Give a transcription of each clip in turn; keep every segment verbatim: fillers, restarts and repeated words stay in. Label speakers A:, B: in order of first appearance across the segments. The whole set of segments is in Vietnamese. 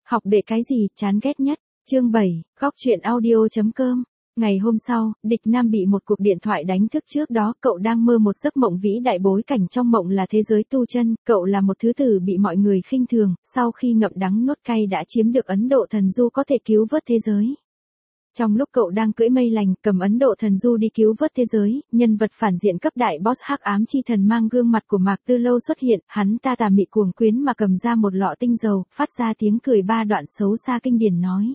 A: Học để cái gì, chán ghét nhất. Chương bảy, góc truyện audio.com. Ngày hôm sau, Địch Nam bị một cuộc điện thoại đánh thức. Trước đó cậu đang mơ một giấc mộng vĩ đại, bối cảnh trong mộng là thế giới tu chân, cậu là một thứ tử bị mọi người khinh thường, sau khi ngậm đắng nuốt cay đã chiếm được Ấn Độ Thần Du có thể cứu vớt thế giới. Trong lúc cậu đang cưỡi mây lành, cầm Ấn Độ Thần Du đi cứu vớt thế giới, nhân vật phản diện cấp đại boss hắc ám chi thần mang gương mặt của Mạc Tư Lâu xuất hiện, hắn ta tà mị cuồng quyến mà cầm ra một lọ tinh dầu, phát ra tiếng cười ba đoạn xấu xa kinh điển nói.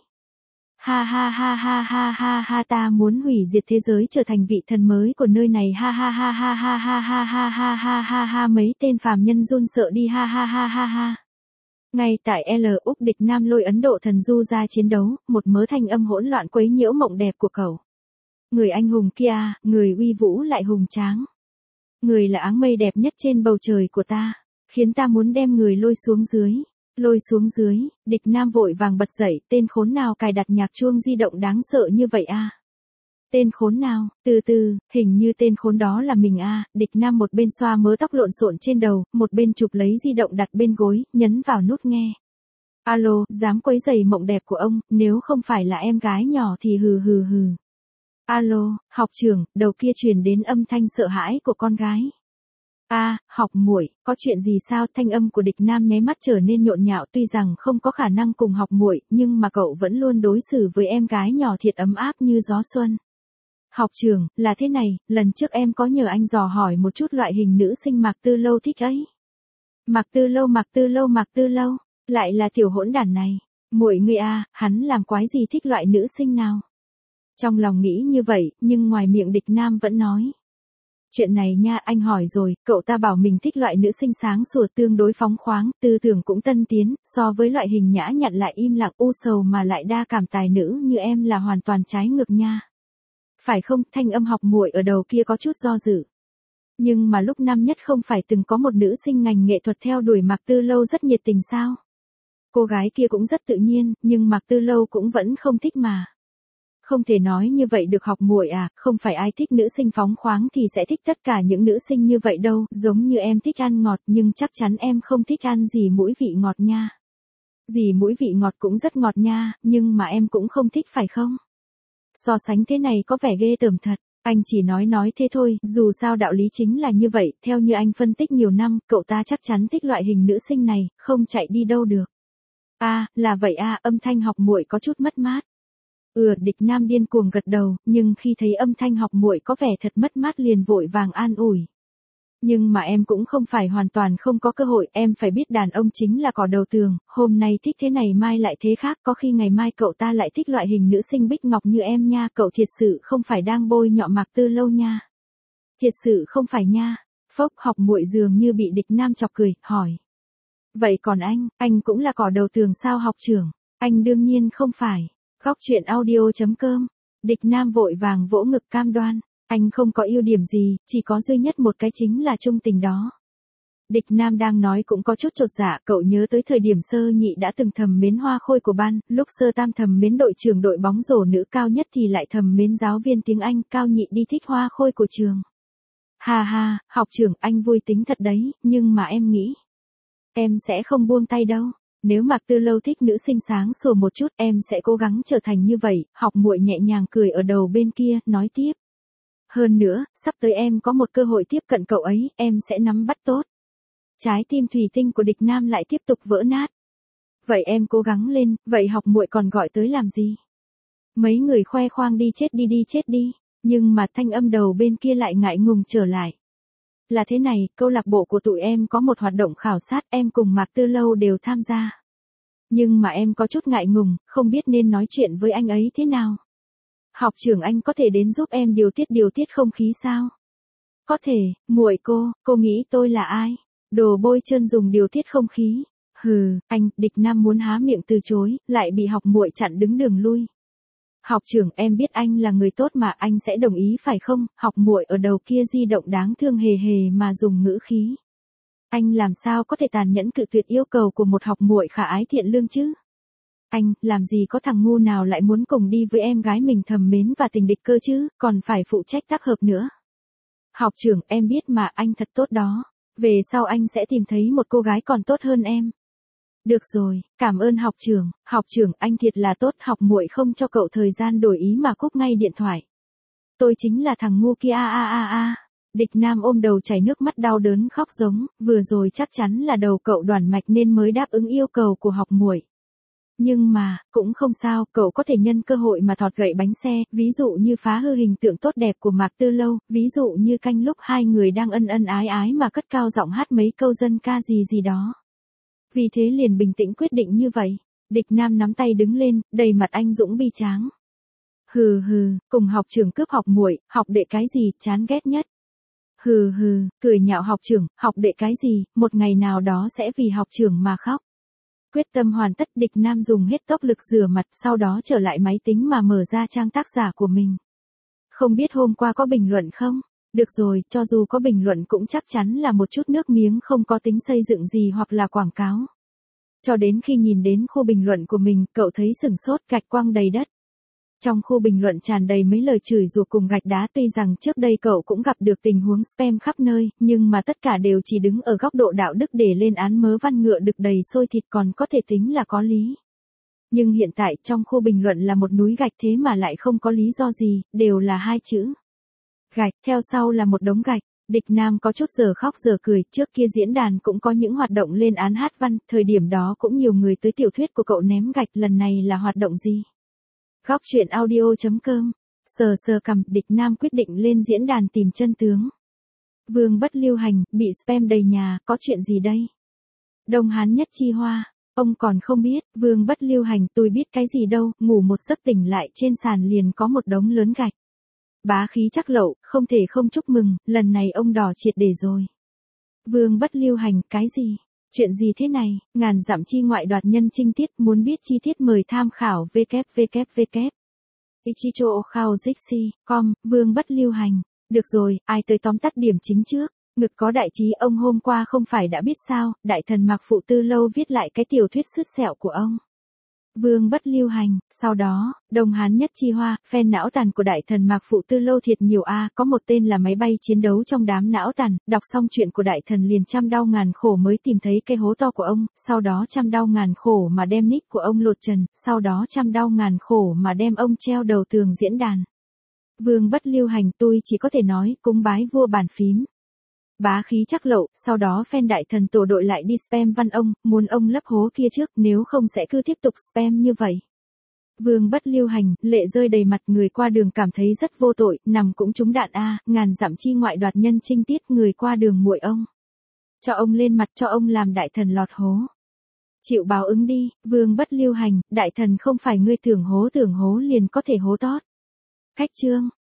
A: Ha ha ha ha ha ha ha, ta muốn hủy diệt thế giới, trở thành vị thần mới của nơi này, ha ha ha ha ha ha ha ha ha ha ha ha, mấy tên phàm nhân run sợ đi, ha ha ha ha ha. Ngay tại L Úc, Địch Nam lôi Ấn Độ Thần Du ra chiến đấu, một mớ thanh âm hỗn loạn quấy nhiễu mộng đẹp của cậu. Người anh hùng kia, người uy vũ lại hùng tráng. Người là áng mây đẹp nhất trên bầu trời của ta, khiến ta muốn đem người lôi xuống dưới. Lôi xuống dưới, Địch Nam vội vàng bật dậy, tên khốn nào cài đặt nhạc chuông di động đáng sợ như vậy a? Tên khốn nào, từ từ, hình như tên khốn đó là mình a. Địch Nam một bên xoa mớ tóc lộn xộn trên đầu, một bên chụp lấy di động đặt bên gối, nhấn vào nút nghe. Alo, dám quấy rầy mộng đẹp của ông, nếu không phải là em gái nhỏ thì hừ hừ hừ. Alo, học trưởng, đầu kia truyền đến âm thanh sợ hãi của con gái. A, à, học muội, có chuyện gì sao? Thanh âm của Địch Nam nháy mắt trở nên nhộn nhạo, tuy rằng không có khả năng cùng học muội, nhưng mà cậu vẫn luôn đối xử với em gái nhỏ thiệt ấm áp như gió xuân. Học trưởng, là thế này, lần trước em có nhờ anh dò hỏi một chút loại hình nữ sinh Mạc Tư Lâu thích ấy. Mạc Tư Lâu, Mạc Tư Lâu, Mạc Tư Lâu, lại là tiểu hỗn đản này. Muội ngươi a, hắn làm quái gì thích loại nữ sinh nào? Trong lòng nghĩ như vậy, nhưng ngoài miệng Địch Nam vẫn nói. Chuyện này nha, anh hỏi rồi, cậu ta bảo mình thích loại nữ sinh sáng sủa, tương đối phóng khoáng, tư tưởng cũng tân tiến, so với loại hình nhã nhặn lại im lặng u sầu mà lại đa cảm tài nữ như em là hoàn toàn trái ngược nha. Phải không? Thanh âm học muội ở đầu kia có chút do dự. Nhưng mà lúc năm nhất không phải từng có một nữ sinh ngành nghệ thuật theo đuổi Mạc Tư Lâu rất nhiệt tình sao? Cô gái kia cũng rất tự nhiên, nhưng Mạc Tư Lâu cũng vẫn không thích mà. Không thể nói như vậy được học muội à, không phải ai thích nữ sinh phóng khoáng thì sẽ thích tất cả những nữ sinh như vậy đâu, giống như em thích ăn ngọt nhưng chắc chắn em không thích ăn gì mũi vị ngọt nha. Gì mũi vị ngọt cũng rất ngọt nha, nhưng mà em cũng không thích phải không? So sánh thế này có vẻ ghê tởm thật, anh chỉ nói nói thế thôi, dù sao đạo lý chính là như vậy, theo như anh phân tích nhiều năm, cậu ta chắc chắn thích loại hình nữ sinh này, không chạy đi đâu được. A, à, là vậy à, âm thanh học muội có chút mất mát. Ừ, Địch Nam điên cuồng gật đầu, nhưng khi thấy âm thanh học muội có vẻ thật mất mát liền vội vàng an ủi. Nhưng mà em cũng không phải hoàn toàn không có cơ hội, em phải biết đàn ông chính là cỏ đầu tường, hôm nay thích thế này mai lại thế khác, có khi ngày mai cậu ta lại thích loại hình nữ sinh bích ngọc như em nha, cậu thiệt sự không phải đang bôi nhọ Mạc Tư Lâu nha. Thiệt sự không phải nha. Phốc, học muội dường như bị Địch Nam chọc cười, hỏi. Vậy còn anh, anh cũng là cỏ đầu tường sao học trưởng? Anh đương nhiên không phải. Góc truyện audio.com. Địch Nam vội vàng vỗ ngực cam đoan. Anh không có ưu điểm gì, chỉ có duy nhất một cái chính là trung tình đó. Địch Nam đang nói cũng có chút chột dạ, cậu nhớ tới thời điểm sơ nhị đã từng thầm mến hoa khôi của ban, lúc sơ tam thầm mến đội trưởng đội bóng rổ nữ, cao nhất thì lại thầm mến giáo viên tiếng Anh, cao nhị đi thích hoa khôi của trường. Hà hà, học trưởng anh vui tính thật đấy, nhưng mà em nghĩ, em sẽ không buông tay đâu. Nếu Mạc Tư Lâu thích nữ sinh sáng sủa một chút, em sẽ cố gắng trở thành như vậy. Học muội nhẹ nhàng cười ở đầu bên kia, nói tiếp. Hơn nữa, sắp tới em có một cơ hội tiếp cận cậu ấy, em sẽ nắm bắt tốt. Trái tim thủy tinh của Địch Nam lại tiếp tục vỡ nát. Vậy em cố gắng lên, vậy học muội còn gọi tới làm gì? Mấy người khoe khoang đi chết đi đi chết đi, nhưng mà thanh âm đầu bên kia lại ngại ngùng trở lại. Là thế này, câu lạc bộ của tụi em có một hoạt động khảo sát, em cùng Mạc Tư Lâu đều tham gia. Nhưng mà em có chút ngại ngùng, không biết nên nói chuyện với anh ấy thế nào. Học trưởng anh có thể đến giúp em điều tiết điều tiết không khí sao? Có thể, muội cô, cô nghĩ tôi là ai? Đồ bôi trơn dùng điều tiết không khí. Hừ, anh, Địch Nam muốn há miệng từ chối, lại bị học muội chặn đứng đường lui. Học trưởng em biết anh là người tốt mà anh sẽ đồng ý phải không? Học muội ở đầu kia di động đáng thương hề hề mà dùng ngữ khí. Anh làm sao có thể tàn nhẫn cự tuyệt yêu cầu của một học muội khả ái thiện lương chứ? Anh, làm gì có thằng ngu nào lại muốn cùng đi với em gái mình thầm mến và tình địch cơ chứ, còn phải phụ trách tác hợp nữa. Học trưởng em biết mà anh thật tốt đó, về sau anh sẽ tìm thấy một cô gái còn tốt hơn em. Được rồi, cảm ơn học trưởng, học trưởng anh thiệt là tốt, học muội không cho cậu thời gian đổi ý mà cúp ngay điện thoại. Tôi chính là thằng ngu kia a a a a. Địch Nam ôm đầu chảy nước mắt đau đớn khóc giống, vừa rồi chắc chắn là đầu cậu đoản mạch nên mới đáp ứng yêu cầu của học muội. Nhưng mà, cũng không sao, cậu có thể nhân cơ hội mà thọt gậy bánh xe, ví dụ như phá hư hình tượng tốt đẹp của Mạc Tư Lâu, ví dụ như canh lúc hai người đang ân ân ái ái mà cất cao giọng hát mấy câu dân ca gì gì đó. Vì thế liền bình tĩnh quyết định như vậy. Địch Nam nắm tay đứng lên, đầy mặt anh dũng bi tráng. Hừ hừ, cùng học trưởng cướp học muội, học đệ cái gì, chán ghét nhất. Hừ hừ, cười nhạo học trưởng, học đệ cái gì, một ngày nào đó sẽ vì học trưởng mà khóc. Quyết tâm hoàn tất, Địch Nam dùng hết tốc lực rửa mặt, sau đó trở lại máy tính mà mở ra trang tác giả của mình. Không biết hôm qua có bình luận không? Được rồi, cho dù có bình luận cũng chắc chắn là một chút nước miếng không có tính xây dựng gì hoặc là quảng cáo. Cho đến khi nhìn đến khu bình luận của mình, cậu thấy sửng sốt, gạch quăng đầy đất. Trong khu bình luận tràn đầy mấy lời chửi rủa cùng gạch đá, tuy rằng trước đây cậu cũng gặp được tình huống spam khắp nơi, nhưng mà tất cả đều chỉ đứng ở góc độ đạo đức để lên án mớ văn ngựa đực đầy sôi thịt, còn có thể tính là có lý. Nhưng hiện tại trong khu bình luận là một núi gạch, thế mà lại không có lý do gì, đều là hai chữ. Gạch, theo sau là một đống gạch. Địch Nam có chút giờ khóc giờ cười, trước kia diễn đàn cũng có những hoạt động lên án hát văn, thời điểm đó cũng nhiều người tới tiểu thuyết của cậu ném gạch, lần này là hoạt động gì? Góc truyện audio chấm com. Sờ sờ cằm, Địch Nam quyết định lên diễn đàn tìm chân tướng. Vương Bất Lưu Hành, bị spam đầy nhà, có chuyện gì đây? Đông Hán Nhất Chi Hoa, ông còn không biết, Vương Bất Lưu Hành, tôi biết cái gì đâu, ngủ một giấc tỉnh lại trên sàn liền có một đống lớn gạch. Bá khí chắc lậu, không thể không chúc mừng, lần này ông đỏ triệt để rồi. Vương Bất Lưu Hành, cái gì? Chuyện gì thế này? Ngàn dặm chi ngoại đoạt nhân trinh tiết, muốn biết chi tiết mời tham khảo w w w ichicho khao jixi chấm com. Vương Bất Lưu Hành. Được rồi, ai tới tóm tắt điểm chính trước. Ngực có đại trí, ông hôm qua không phải đã biết sao, đại thần Mạc Phụ Tư Lâu viết lại cái tiểu thuyết sứt sẹo của ông. Vương Bất Lưu Hành, sau đó, Đông Hán Nhất Chi Hoa, fan não tàn của đại thần Mạc Phụ Tư Lâu thiệt nhiều a, có một tên là máy bay chiến đấu trong đám não tàn, đọc xong chuyện của đại thần liền trăm đau ngàn khổ mới tìm thấy cái hố to của ông, sau đó trăm đau ngàn khổ mà đem nick của ông lột trần, sau đó trăm đau ngàn khổ mà đem ông treo đầu tường diễn đàn. Vương Bất Lưu Hành, tôi chỉ có thể nói, cúng bái vua bàn phím. Bá khí chắc lậu, sau đó fan đại thần tổ đội lại đi spam văn ông, muốn ông lấp hố kia trước, nếu không sẽ cứ tiếp tục spam như vậy. Vương Bất Lưu Hành, lệ rơi đầy mặt, người qua đường cảm thấy rất vô tội, nằm cũng trúng đạn a, ngàn dặm chi ngoại đoạt nhân trinh tiết, người qua đường muội ông. Cho ông lên mặt, cho ông làm đại thần lọt hố. Chịu báo ứng đi, Vương Bất Lưu Hành, đại thần không phải ngươi tưởng hố tưởng hố liền có thể hố tót. Khách trương.